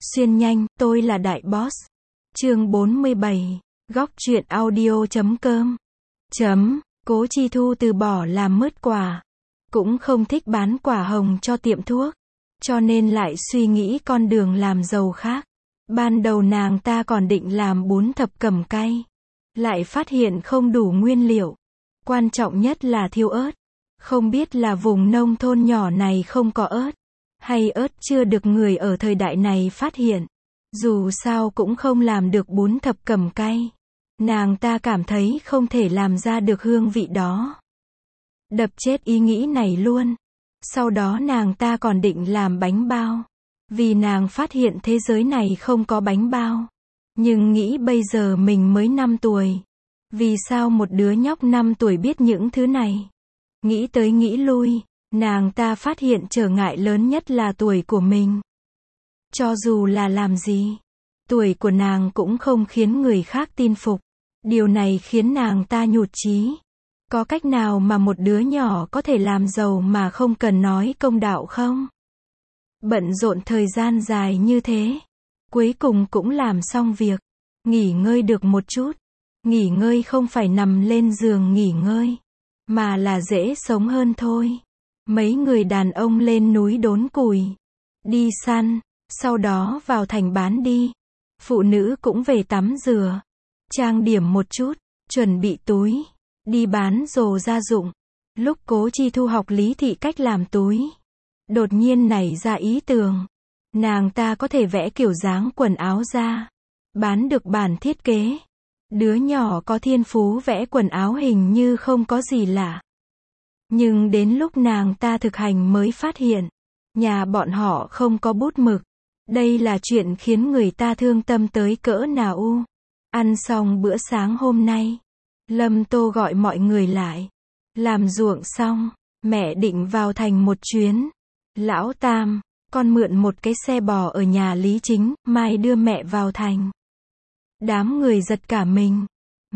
Xuyên nhanh, tôi là Đại Boss. Chương 47. Góc truyện audio.com. Cố Chi Thu từ bỏ làm mứt quả. Cũng không thích bán quả hồng cho tiệm thuốc. Cho nên lại suy nghĩ con đường làm giàu khác. Ban đầu nàng ta còn định làm bún thập cẩm cay. Lại phát hiện không đủ nguyên liệu. Quan trọng nhất là thiếu ớt. Không biết là vùng nông thôn nhỏ này không có ớt. Hay ớt chưa được người ở thời đại này phát hiện. Dù sao cũng không làm được bún thập cẩm cay. Nàng ta cảm thấy không thể làm ra được hương vị đó. Đập chết ý nghĩ này luôn. Sau đó nàng ta còn định làm bánh bao. Vì nàng phát hiện thế giới này không có bánh bao. Nhưng nghĩ bây giờ mình mới 5 tuổi. Vì sao một đứa nhóc 5 tuổi biết những thứ này? Nghĩ tới nghĩ lui, nàng ta phát hiện trở ngại lớn nhất là tuổi của mình. Cho dù là làm gì, tuổi của nàng cũng không khiến người khác tin phục. Điều này khiến nàng ta nhụt chí. Có cách nào mà một đứa nhỏ có thể làm giàu mà không cần nói công đạo không? Bận rộn thời gian dài như thế, cuối cùng cũng làm xong việc. Nghỉ ngơi được một chút. Nghỉ ngơi không phải nằm lên giường nghỉ ngơi, mà là dễ sống hơn thôi. Mấy người đàn ông lên núi đốn củi, đi săn, sau đó vào thành bán đi. Phụ nữ cũng về tắm rửa, trang điểm một chút, chuẩn bị túi, đi bán đồ gia dụng. Lúc Cố Chi Thu học Lý Thị cách làm túi, đột nhiên nảy ra ý tưởng. Nàng ta có thể vẽ kiểu dáng quần áo ra, bán được bản thiết kế. Đứa nhỏ có thiên phú vẽ quần áo hình như không có gì lạ. Nhưng đến lúc nàng ta thực hành mới phát hiện, nhà bọn họ không có bút mực. Đây là chuyện khiến người ta thương tâm tới cỡ nào. Ăn xong bữa sáng hôm nay, Lâm Tô gọi mọi người lại. Làm ruộng xong, mẹ định vào thành một chuyến. Lão Tam, con mượn một cái xe bò ở nhà Lý Chính, mai đưa mẹ vào thành. Đám người giật cả mình.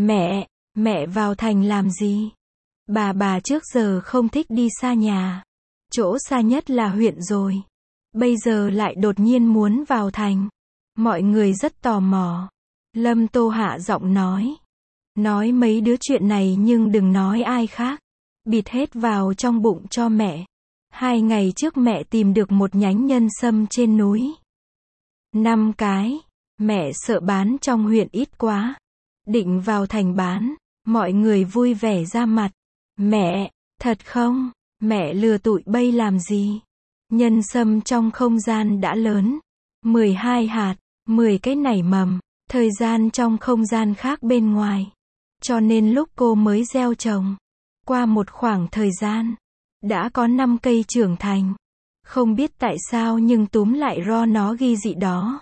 Mẹ vào thành làm gì? Bà trước giờ không thích đi xa nhà. Chỗ xa nhất là huyện rồi. Bây giờ lại đột nhiên muốn vào thành. Mọi người rất tò mò. Lâm Tô hạ giọng nói. Nói mấy đứa chuyện này nhưng đừng nói ai khác. Bịt hết vào trong bụng cho mẹ. 2 ngày trước mẹ tìm được một nhánh nhân sâm trên núi. 5 cái. Mẹ sợ bán trong huyện ít quá. Định vào thành bán. Mọi người vui vẻ ra mặt. Mẹ, thật không? Mẹ lừa tụi bay làm gì? Nhân sâm trong không gian đã lớn. 12 hạt, 10 cái nảy mầm. Thời gian trong không gian khác bên ngoài. Cho nên lúc cô mới gieo trồng, qua một khoảng thời gian, đã có 5 cây trưởng thành. Không biết tại sao nhưng túm lại ro nó ghi dị đó.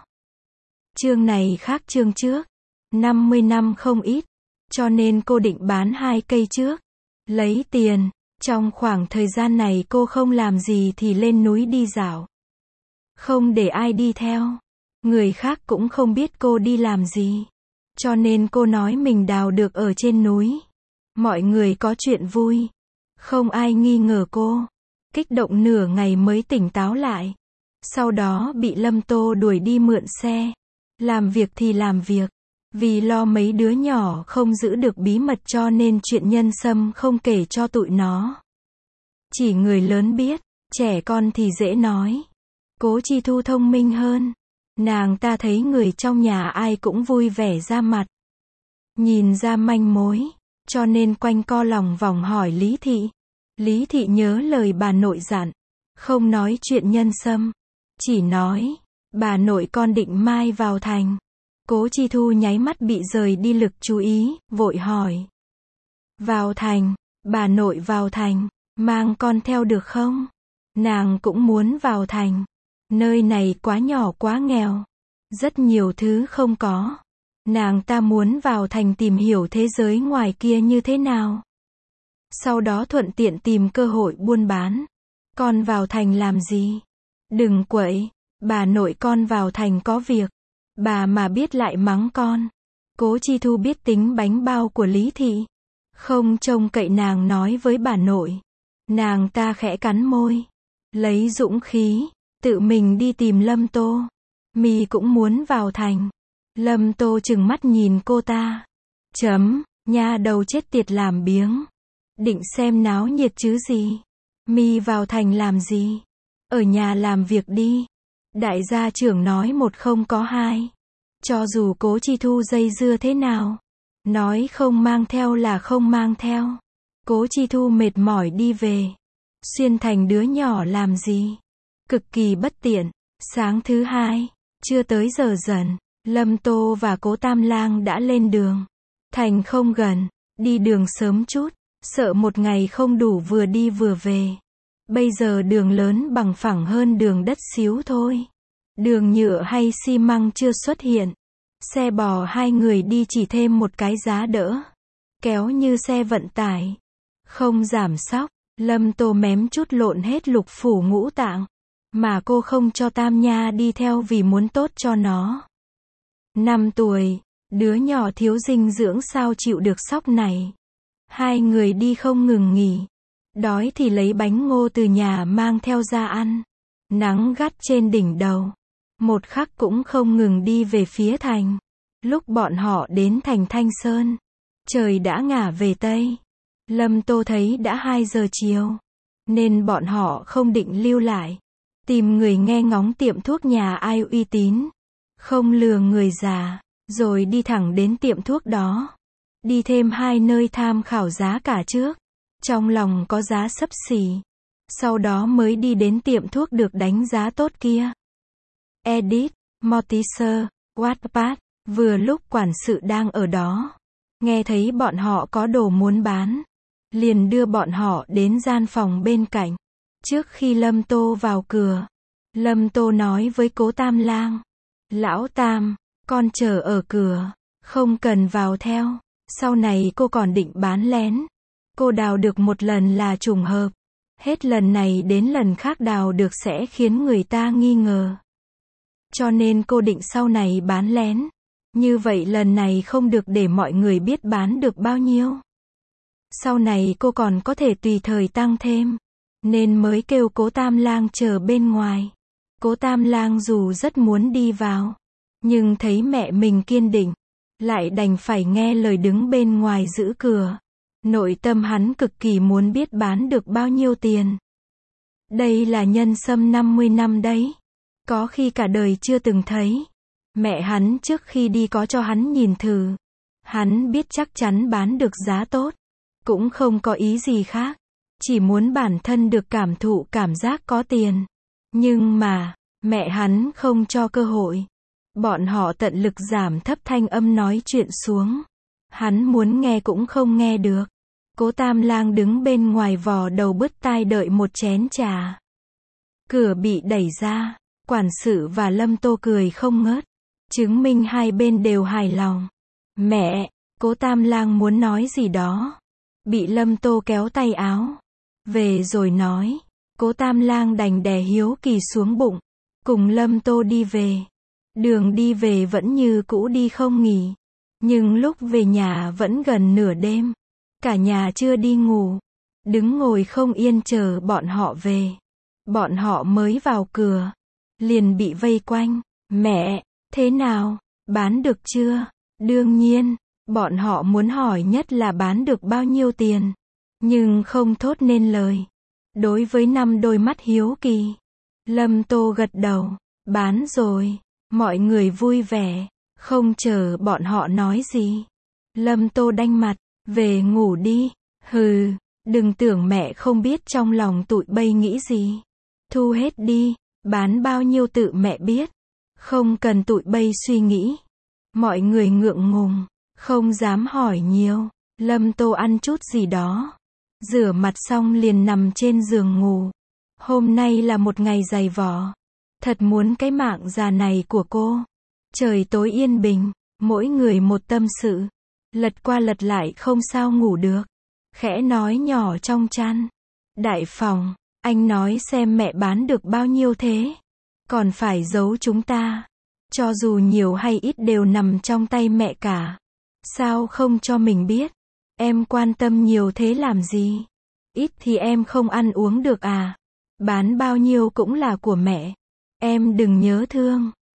Chương này khác chương trước. 50 năm không ít. Cho nên cô định bán 2 cây trước. Lấy tiền. Trong khoảng thời gian này cô không làm gì thì lên núi đi dạo. Không để ai đi theo. Người khác cũng không biết cô đi làm gì. Cho nên cô nói mình đào được ở trên núi. Mọi người có chuyện vui. Không ai nghi ngờ cô. Kích động nửa ngày mới tỉnh táo lại. Sau đó bị Lâm Tô đuổi đi mượn xe. Làm việc thì làm việc. Vì lo mấy đứa nhỏ không giữ được bí mật cho nên chuyện nhân sâm không kể cho tụi nó. Chỉ người lớn biết, trẻ con thì dễ nói. Cố Chi Thu thông minh hơn. Nàng ta thấy người trong nhà ai cũng vui vẻ ra mặt. Nhìn ra manh mối, cho nên quanh co lòng vòng hỏi Lý Thị. Lý Thị nhớ lời bà nội dặn. Không nói chuyện nhân sâm. Chỉ nói, bà nội con định mai vào thành. Cố Chi Thu nháy mắt bị rời đi lực chú ý, vội hỏi. Vào thành, bà nội vào thành, mang con theo được không? Nàng cũng muốn vào thành. Nơi này quá nhỏ quá nghèo. Rất nhiều thứ không có. Nàng ta muốn vào thành tìm hiểu thế giới ngoài kia như thế nào. Sau đó thuận tiện tìm cơ hội buôn bán. Con vào thành làm gì? Đừng quậy, bà nội con vào thành có việc. Bà mà biết lại mắng con. Cố Chi Thu biết tính bánh bao của Lý Thị. Không trông cậy nàng nói với bà nội. Nàng ta khẽ cắn môi. Lấy dũng khí, tự mình đi tìm Lâm Tô. Mi cũng muốn vào thành. Lâm Tô trừng mắt nhìn cô ta. Nha đầu chết tiệt làm biếng. Định xem náo nhiệt chứ gì. Mi vào thành làm gì? Ở nhà làm việc đi. Đại gia trưởng nói một không có hai. Cho dù Cố Chi Thu dây dưa thế nào, nói không mang theo là không mang theo. Cố Chi Thu mệt mỏi đi về. Xuyên thành đứa nhỏ làm gì? Cực kỳ bất tiện. Sáng thứ hai, chưa tới giờ dần, Lâm Tô và Cố Tam Lang đã lên đường. Thành không gần, đi đường sớm chút, sợ một ngày không đủ vừa đi vừa về. Bây giờ đường lớn bằng phẳng hơn đường đất xíu thôi. Đường nhựa hay xi măng chưa xuất hiện. Xe bò hai người đi chỉ thêm một cái giá đỡ. Kéo như xe vận tải. Không giảm xóc, Lâm Tô mém chút lộn hết lục phủ ngũ tạng. Mà cô không cho Tam Nha đi theo vì muốn tốt cho nó. 5 tuổi, đứa nhỏ thiếu dinh dưỡng sao chịu được sóc này. Hai người đi không ngừng nghỉ. Đói thì lấy bánh ngô từ nhà mang theo ra ăn. Nắng gắt trên đỉnh đầu. Một khắc cũng không ngừng đi về phía thành. Lúc bọn họ đến thành Thanh Sơn, trời đã ngả về Tây. Lâm Tô thấy đã 2 giờ chiều, nên bọn họ không định lưu lại. Tìm người nghe ngóng tiệm thuốc nhà ai uy tín, không lừa người già, rồi đi thẳng đến tiệm thuốc đó. Đi thêm 2 nơi tham khảo giá cả trước. Trong lòng có giá xấp xỉ. Sau đó mới đi đến tiệm thuốc được đánh giá tốt kia. Edit, Mortimer, Wattpad. Vừa lúc quản sự đang ở đó, nghe thấy bọn họ có đồ muốn bán, liền đưa bọn họ đến gian phòng bên cạnh. Trước khi Lâm Tô vào cửa, Lâm Tô nói với Cố Tam Lang: Lão Tam, con chờ ở cửa, không cần vào theo. Sau này cô còn định bán lén. Cô đào được một lần là trùng hợp. Hết lần này đến lần khác đào được sẽ khiến người ta nghi ngờ. Cho nên cô định sau này bán lén. Như vậy lần này không được để mọi người biết bán được bao nhiêu. Sau này cô còn có thể tùy thời tăng thêm. Nên mới kêu Cố Tam Lang chờ bên ngoài. Cố Tam Lang dù rất muốn đi vào, nhưng thấy mẹ mình kiên định, lại đành phải nghe lời đứng bên ngoài giữ cửa. Nội tâm hắn cực kỳ muốn biết bán được bao nhiêu tiền. Đây là nhân sâm 50 năm đấy. Có khi cả đời chưa từng thấy. Mẹ hắn trước khi đi có cho hắn nhìn thử. Hắn biết chắc chắn bán được giá tốt. Cũng không có ý gì khác. Chỉ muốn bản thân được cảm thụ cảm giác có tiền. Nhưng mà, mẹ hắn không cho cơ hội. Bọn họ tận lực giảm thấp thanh âm nói chuyện xuống. Hắn muốn nghe cũng không nghe được. Cố Tam Lang đứng bên ngoài vò đầu bứt tai đợi một chén trà. Cửa bị đẩy ra. Quản sự và Lâm Tô cười không ngớt. Chứng minh hai bên đều hài lòng. Mẹ, Cố Tam Lang muốn nói gì đó. Bị Lâm Tô kéo tay áo. Về rồi nói. Cố Tam Lang đành đè hiếu kỳ xuống bụng. Cùng Lâm Tô đi về. Đường đi về vẫn như cũ đi không nghỉ. Nhưng lúc về nhà vẫn gần nửa đêm. Cả nhà chưa đi ngủ. Đứng ngồi không yên chờ bọn họ về. Bọn họ mới vào cửa. Liền bị vây quanh. Mẹ, thế nào? Bán được chưa? Đương nhiên, bọn họ muốn hỏi nhất là bán được bao nhiêu tiền. Nhưng không thốt nên lời. Đối với 5 đôi mắt hiếu kỳ, Lâm Tô gật đầu. Bán rồi. Mọi người vui vẻ. Không chờ bọn họ nói gì. Lâm Tô đanh mặt. Về ngủ đi. Hừ, đừng tưởng mẹ không biết trong lòng tụi bay nghĩ gì. Thu hết đi. Bán bao nhiêu tự mẹ biết. Không cần tụi bay suy nghĩ. Mọi người ngượng ngùng. Không dám hỏi nhiều. Lâm Tô ăn chút gì đó. Rửa mặt xong liền nằm trên giường ngủ. Hôm nay là một ngày dày vò. Thật muốn cái mạng già này của cô. Trời tối yên bình. Mỗi người một tâm sự. Lật qua lật lại không sao ngủ được. Khẽ nói nhỏ trong chăn. Đại phòng, anh nói xem mẹ bán được bao nhiêu thế. Còn phải giấu chúng ta. Cho dù nhiều hay ít đều nằm trong tay mẹ cả. Sao không cho mình biết? Em quan tâm nhiều thế làm gì? Ít thì em không ăn uống được à? Bán bao nhiêu cũng là của mẹ. Em đừng nhớ thương.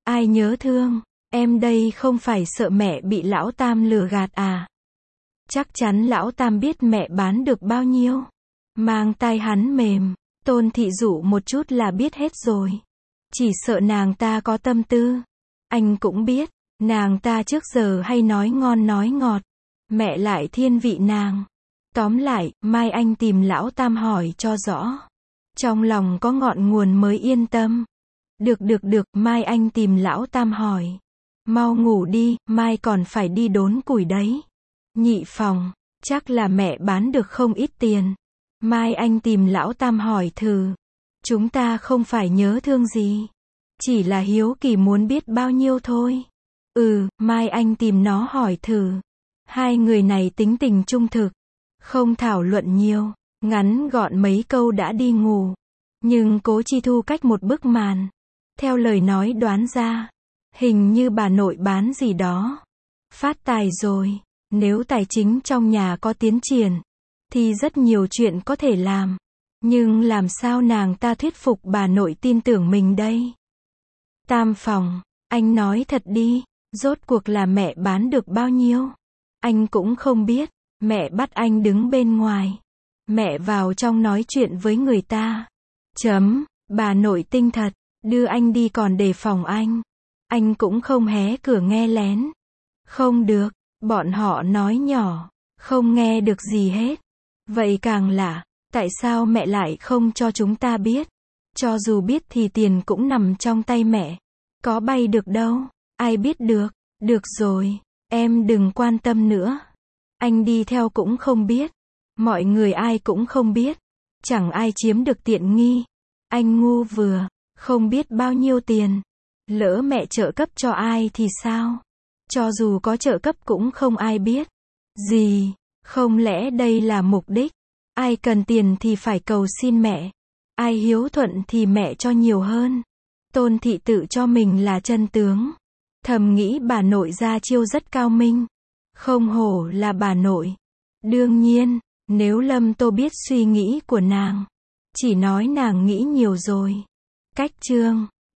Ai nhớ thương, em đây không phải sợ mẹ bị lão Tam lừa gạt à? Chắc chắn lão Tam biết mẹ bán được bao nhiêu. Mang tai hắn mềm, Tôn Thị dụ một chút là biết hết rồi. Chỉ sợ nàng ta có tâm tư. Anh cũng biết, nàng ta trước giờ hay nói ngon nói ngọt. Mẹ lại thiên vị nàng. Tóm lại, mai anh tìm lão Tam hỏi cho rõ. Trong lòng có ngọn nguồn mới yên tâm. Được, mai anh tìm lão Tam hỏi. Mau ngủ đi, mai còn phải đi đốn củi đấy. Nhị phòng, chắc là mẹ bán được không ít tiền. Mai anh tìm lão Tam hỏi thử. Chúng ta không phải nhớ thương gì. Chỉ là hiếu kỳ muốn biết bao nhiêu thôi. Mai anh tìm nó hỏi thử. Hai người này tính tình trung thực. Không thảo luận nhiều. Ngắn gọn mấy câu đã đi ngủ. Nhưng Cố Chi Thu cách một bức màn. Theo lời nói đoán ra. Hình như bà nội bán gì đó. Phát tài rồi. Nếu tài chính trong nhà có tiến triển. Thì rất nhiều chuyện có thể làm. Nhưng làm sao nàng ta thuyết phục bà nội tin tưởng mình đây? Tam phòng, anh nói thật đi. Rốt cuộc là mẹ bán được bao nhiêu? Anh cũng không biết. Mẹ bắt anh đứng bên ngoài. Mẹ vào trong nói chuyện với người ta. Bà nội tinh thật. Đưa anh đi còn đề phòng anh. Anh cũng không hé cửa nghe lén. Không được. Bọn họ nói nhỏ. Không nghe được gì hết. Vậy càng lạ. Tại sao mẹ lại không cho chúng ta biết? Cho dù biết thì tiền cũng nằm trong tay mẹ. Có bay được đâu. Ai biết được. Được rồi. Em đừng quan tâm nữa. Anh đi theo cũng không biết. Mọi người ai cũng không biết. Chẳng ai chiếm được tiện nghi. Anh ngu vừa. Không biết bao nhiêu tiền. Lỡ mẹ trợ cấp cho ai thì sao? Cho dù có trợ cấp cũng không ai biết. Gì? Không lẽ đây là mục đích? Ai cần tiền thì phải cầu xin mẹ. Ai hiếu thuận thì mẹ cho nhiều hơn. Tôn Thị tự cho mình là chân tướng. Thầm nghĩ bà nội ra chiêu rất cao minh. Không hổ là bà nội. Đương nhiên, nếu Lâm Tô biết suy nghĩ của nàng. Chỉ nói nàng nghĩ nhiều rồi. Cách chương